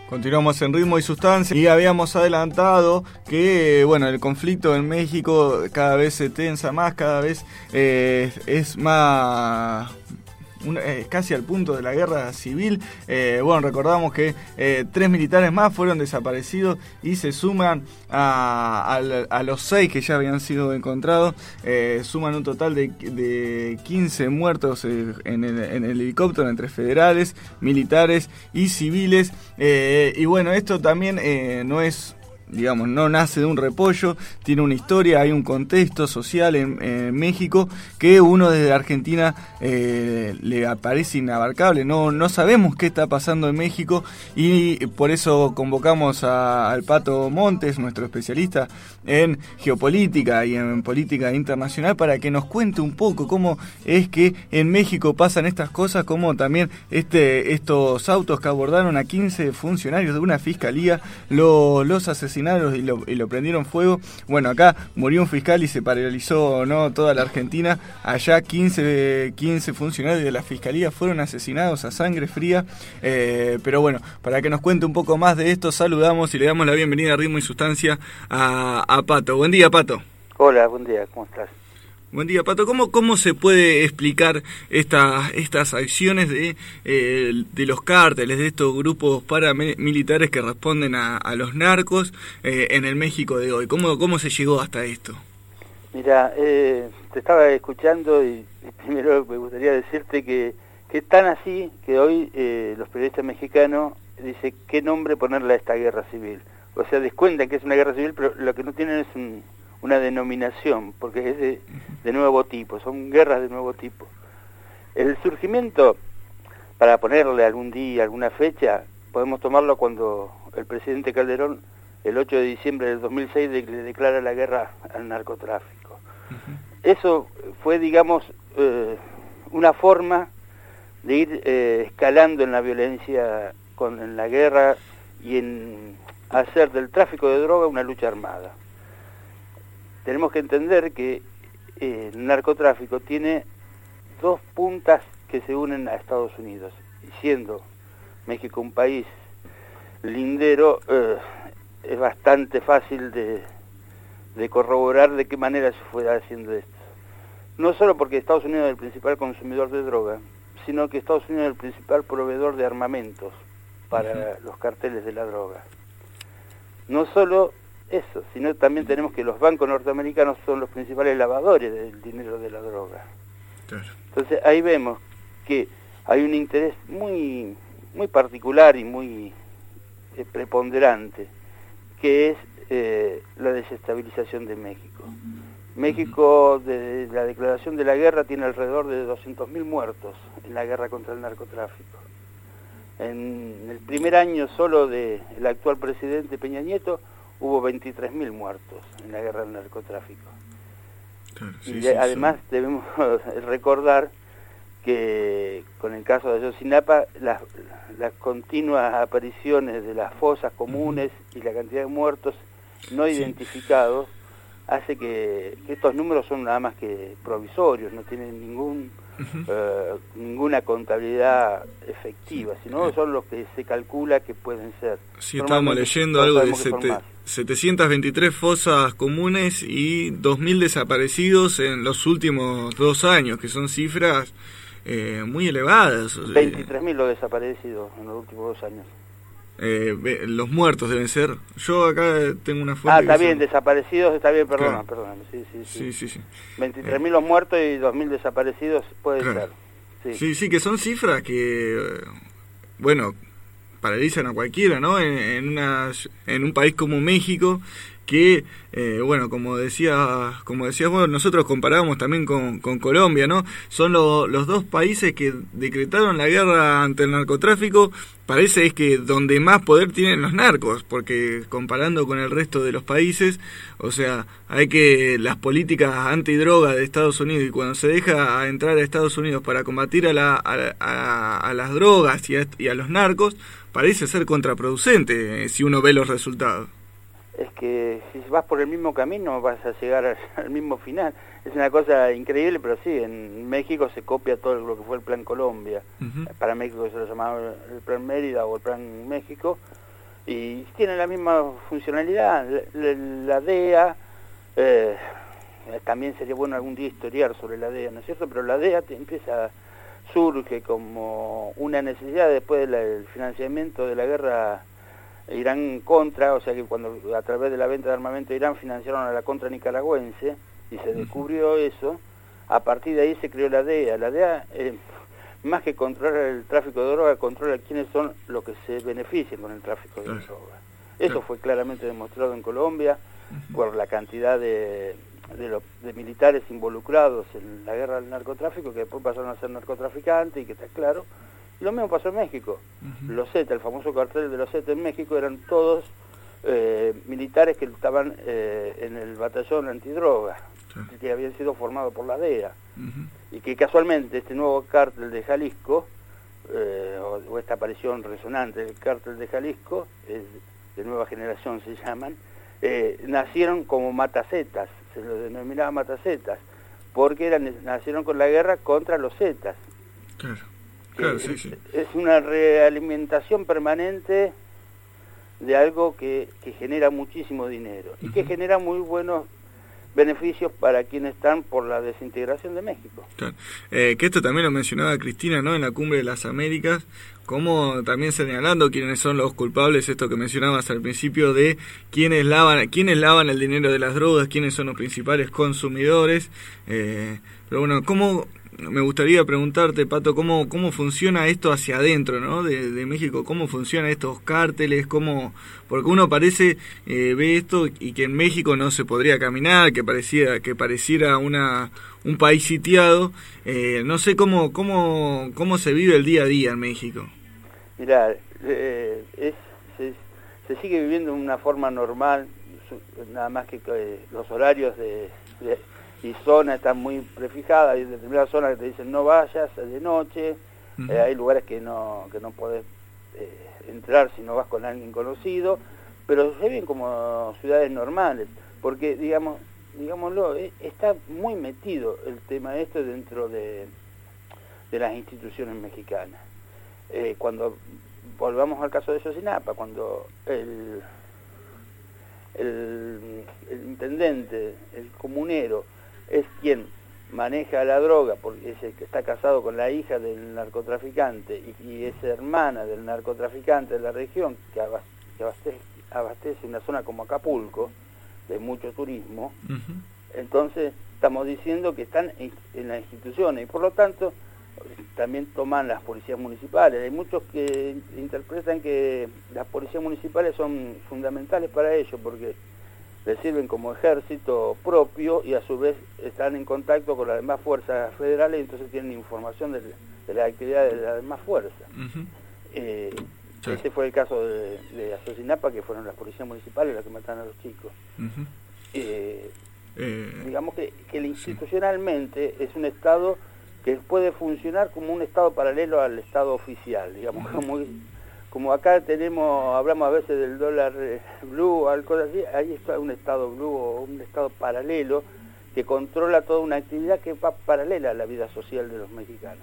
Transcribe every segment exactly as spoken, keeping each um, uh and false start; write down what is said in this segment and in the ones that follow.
Continuamos en Ritmo y Sustancia y habíamos adelantado que bueno, el conflicto en México cada vez se tensa más, cada vez eh, es más... Una, eh, casi al punto de la guerra civil. Eh, bueno, recordamos que eh, tres militares más fueron desaparecidos y se suman a, a, a los seis que ya habían sido encontrados. Eh, suman un total de, de quince muertos eh, en, el, en el helicóptero entre federales, militares y civiles. Eh, y bueno, esto también eh, no es... digamos, no nace de un repollo, tiene una historia, hay un contexto social en, en México que uno desde Argentina eh, le parece inabarcable. No, no sabemos qué está pasando en México y por eso convocamos a, al Pato Montes, nuestro especialista en geopolítica y en política internacional, para que nos cuente un poco cómo es que en México pasan estas cosas, como también este, estos autos que abordaron a quince funcionarios de una fiscalía, lo, los asesinaron Y lo, y lo prendieron fuego. Bueno, acá murió un fiscal y se paralizó, ¿no?, toda la Argentina. Allá quince, quince funcionarios de la fiscalía fueron asesinados a sangre fría. Eh, pero bueno, para que nos cuente un poco más de esto, saludamos y le damos la bienvenida a Ritmo y Sustancia a, a Pato. Buen día, Pato. Hola, buen día, ¿cómo estás? Buen día, Pato. ¿Cómo, cómo se puede explicar esta, estas acciones de, eh, de los cárteles, de estos grupos paramilitares que responden a, a los narcos eh, en el México de hoy? ¿Cómo, cómo se llegó hasta esto? Mira, eh, te estaba escuchando y, y primero me gustaría decirte que, que es tan así que hoy eh, los periodistas mexicanos dicen qué nombre ponerle a esta guerra civil. O sea, descuentan que es una guerra civil, pero lo que no tienen es un... una denominación, porque es de, de nuevo tipo, son guerras de nuevo tipo. El surgimiento, para ponerle algún día, alguna fecha, podemos tomarlo cuando el presidente Calderón, el ocho de diciembre del dos mil seis, de, le declara la guerra al narcotráfico. Uh-huh. Eso fue, digamos, eh, una forma de ir eh, escalando en la violencia, con, en la guerra, y en hacer del tráfico de droga una lucha armada. Tenemos que entender que eh, el narcotráfico tiene dos puntas que se unen a Estados Unidos. Y siendo México un país lindero, eh, es bastante fácil de, de corroborar de qué manera se fue haciendo esto. No solo porque Estados Unidos es el principal consumidor de droga, sino que Estados Unidos es el principal proveedor de armamentos para uh-huh. los carteles de la droga. No solo eso, sino también tenemos que los bancos norteamericanos son los principales lavadores del dinero de la droga. Claro. Entonces ahí vemos que hay un interés muy muy particular y muy eh, preponderante, que es eh, la desestabilización de México. México, desde la declaración de la guerra, tiene alrededor de doscientos mil muertos en la guerra contra el narcotráfico. En el primer año solo del actual presidente Peña Nieto, hubo veintitrés mil muertos en la guerra del narcotráfico. Claro, sí, y de, sí, además sí. debemos recordar que con el caso de Ayotzinapa, las, las continuas apariciones de las fosas comunes y la cantidad de muertos no sí. identificados hace que, que estos números son nada más que provisorios, no tienen ningún uh-huh. eh, ninguna contabilidad efectiva, sino son los que se calcula que pueden ser. Sí, estábamos leyendo algo de sete, setecientas veintitrés fosas comunes y dos mil desaparecidos en los últimos dos años, que son cifras eh, muy elevadas. veintitrés mil los desaparecidos en los últimos dos años. Eh, los muertos deben ser. Yo acá tengo una fuente. Ah, está bien, son... desaparecidos, está bien, perdona, claro. perdona. Sí, sí, sí. sí, sí, sí. veintitrés mil eh... los muertos y dos mil desaparecidos puede claro. ser. Sí. sí, sí, que son cifras que, bueno, paralizan a cualquiera, ¿no? En, en, una, en un país como México, que, eh, bueno, como decía, como decías vos, nosotros comparábamos también con, con Colombia, ¿no? Son lo, los dos países que decretaron la guerra ante el narcotráfico. Parece es que donde más poder tienen los narcos, porque comparando con el resto de los países, o sea, hay que las políticas antidroga de Estados Unidos, y cuando se deja entrar a Estados Unidos para combatir a, la, a, a, a las drogas y a, y a los narcos, parece ser contraproducente eh, si uno ve los resultados. Es que si vas por el mismo camino vas a llegar al, al mismo final. Es una cosa increíble, pero sí, en México se copia todo lo que fue el Plan Colombia. Uh-huh. Para México se lo llamaba el Plan Mérida o el Plan México, y tienen la misma funcionalidad. La, la, la D E A, eh, también sería bueno algún día historiar sobre la D E A, ¿no es cierto? Pero la D E A te empieza, surge como una necesidad después del financiamiento de la guerra Irán contra, o sea que cuando a través de la venta de armamento de Irán financiaron a la contra nicaragüense y se descubrió eso, a partir de ahí se creó la D E A. La D E A, eh, más que controlar el tráfico de droga, controla quiénes son los que se benefician con el tráfico de claro. droga. Eso claro. fue claramente demostrado en Colombia uh-huh. por la cantidad de, de, lo, de militares involucrados en la guerra del narcotráfico, que después pasaron a ser narcotraficantes, y que está claro. Y lo mismo pasó en México. Uh-huh. Los Z, el famoso cartel de los Z en México, eran todos eh, militares que estaban eh, en el batallón antidroga, claro. que habían sido formados por la D E A. Uh-huh. Y que casualmente este nuevo cártel de Jalisco, eh, o, o esta aparición resonante del cártel de Jalisco, eh, de nueva generación se llaman, eh, nacieron como matacetas, se los denominaba matacetas, porque eran, nacieron con la guerra contra los Zetas. Claro, claro, es, sí, sí. Es una realimentación permanente de algo que, que genera muchísimo dinero, uh-huh. y que genera muy buenos beneficios para quienes están por la desintegración de México. Claro. Eh, que esto también lo mencionaba Cristina, ¿no? En la Cumbre de las Américas, como también señalando quiénes son los culpables, esto que mencionabas al principio, de quiénes lavan, quiénes lavan el dinero de las drogas, quiénes son los principales consumidores. Eh, pero bueno, ¿cómo... Me gustaría preguntarte, Pato, cómo cómo funciona esto hacia adentro, ¿no? De, de México, cómo funcionan estos cárteles, cómo, porque uno parece eh, ve esto y que en México no se podría caminar, que parecía que pareciera una un país sitiado. Eh, no sé cómo cómo cómo se vive el día a día en México. Mirá, eh, es, se, se sigue viviendo de una forma normal, nada más que eh, los horarios de, de y zonas están muy prefijadas. Hay determinadas zonas que te dicen no vayas de noche, uh-huh. eh, hay lugares que no que no podés eh, entrar si no vas con alguien conocido, pero se ven como ciudades normales, porque digamos digámoslo eh, está muy metido el tema este dentro de, de las instituciones mexicanas. Eh, cuando volvamos al caso de Ayotzinapa, cuando el, el, el intendente, el comunero, es quien maneja la droga, porque es el que está casado con la hija del narcotraficante y, y es hermana del narcotraficante de la región, que abastece, abastece una zona como Acapulco, de mucho turismo. Uh-huh. Entonces estamos diciendo que están en, en las instituciones, y por lo tanto también toman las policías municipales. Hay muchos que interpretan que las policías municipales son fundamentales para ellos, porque les sirven como ejército propio y a su vez están en contacto con las demás fuerzas federales, y entonces tienen información de, de las actividades de las demás fuerzas. Uh-huh. eh, sí. Ese fue el caso de, de Ayotzinapa, que fueron las policías municipales las que mataron a los chicos. Uh-huh. eh, eh, digamos que, que institucionalmente sí. es un Estado que puede funcionar como un Estado paralelo al Estado oficial, digamos, uh-huh. como... Como acá tenemos, hablamos a veces del dólar blue o algo así, ahí está un estado blue o un estado paralelo que controla toda una actividad que va paralela a la vida social de los mexicanos.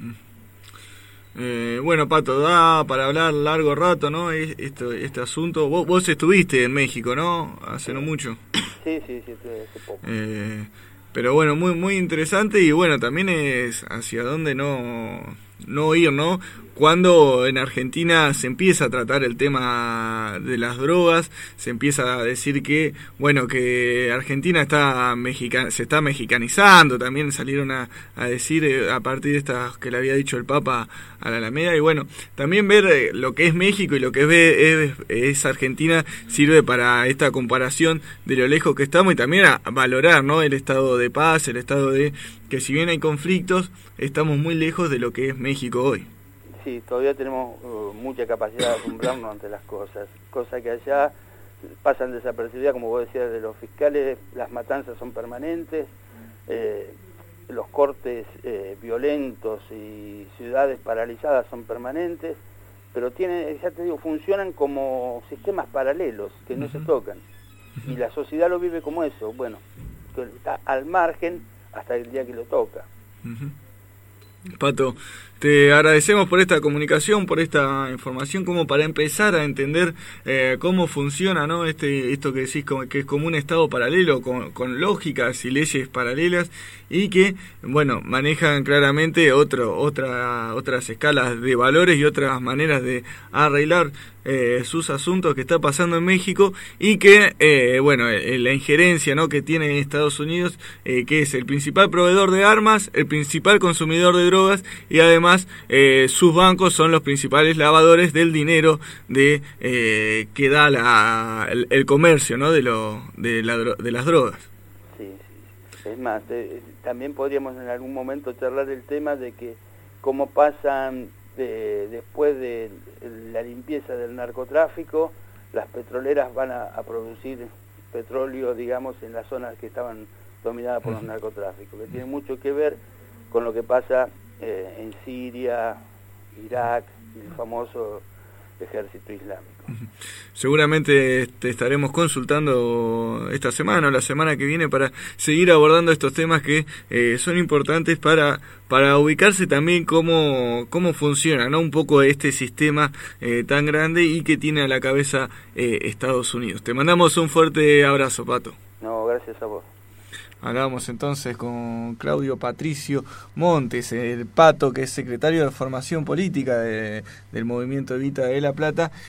Eh, bueno, Pato, da para hablar largo rato, ¿no? Este, este asunto. Vos, vos estuviste en México, ¿no? Hace sí. no mucho. Sí, sí, sí, hace poco. Eh, pero bueno, muy muy interesante, y bueno, también es hacia dónde no, no ir, ¿no? Cuando en Argentina se empieza a tratar el tema de las drogas, se empieza a decir que, bueno, que Argentina está mexica, se está mexicanizando, también salieron a, a decir eh, a partir de estas que le había dicho el Papa a la Alameda, y bueno, también ver eh, lo que es México y lo que es, es, es Argentina sirve para esta comparación de lo lejos que estamos, y también a valorar, ¿no?, el estado de paz, el estado de que si bien hay conflictos, estamos muy lejos de lo que es México hoy. Sí, todavía tenemos uh, mucha capacidad de asombrarnos ante las cosas, cosas que allá pasan desapercibidas, como vos decías, de los fiscales. Las matanzas son permanentes, eh, los cortes eh, violentos y ciudades paralizadas son permanentes, pero tienen, ya te digo, funcionan como sistemas paralelos que no uh-huh. se tocan, y la sociedad lo vive como eso, bueno, que está al margen hasta el día que lo toca. Uh-huh. Pato, Te agradecemos por esta comunicación, por esta información, como para empezar a entender eh, cómo funciona, ¿no? Este, esto que decís, como, que es como un estado paralelo, con, con lógicas y leyes paralelas, y que, bueno, manejan claramente otro, otra, otras escalas de valores y otras maneras de arreglar eh, sus asuntos que está pasando en México, y que, eh, bueno, eh, la injerencia, ¿no?, que tiene Estados Unidos, eh, que es el principal proveedor de armas, el principal consumidor de drogas, y además eh, sus bancos son los principales lavadores del dinero de eh, que da la, el, el comercio, ¿no?, de, lo, de, la, de las drogas. Sí, sí. Es más, eh, también podríamos en algún momento charlar del tema de que cómo pasan de, después de la limpieza del narcotráfico, las petroleras van a, a producir petróleo, digamos, en las zonas que estaban dominadas por los narcotráficos, que tiene mucho que ver con lo que pasa eh, en Siria, Irak y el famoso ejército islámico. Seguramente te estaremos consultando esta semana o la semana que viene para seguir abordando estos temas que eh, son importantes para para ubicarse también cómo cómo funciona, ¿no?, un poco este sistema eh, tan grande y que tiene a la cabeza eh, Estados Unidos. Te mandamos un fuerte abrazo, Pato. No, gracias a vos. Hablamos entonces con Claudio Patricio Montes, el Pato, que es secretario de Formación Política de, del Movimiento Evita de La Plata.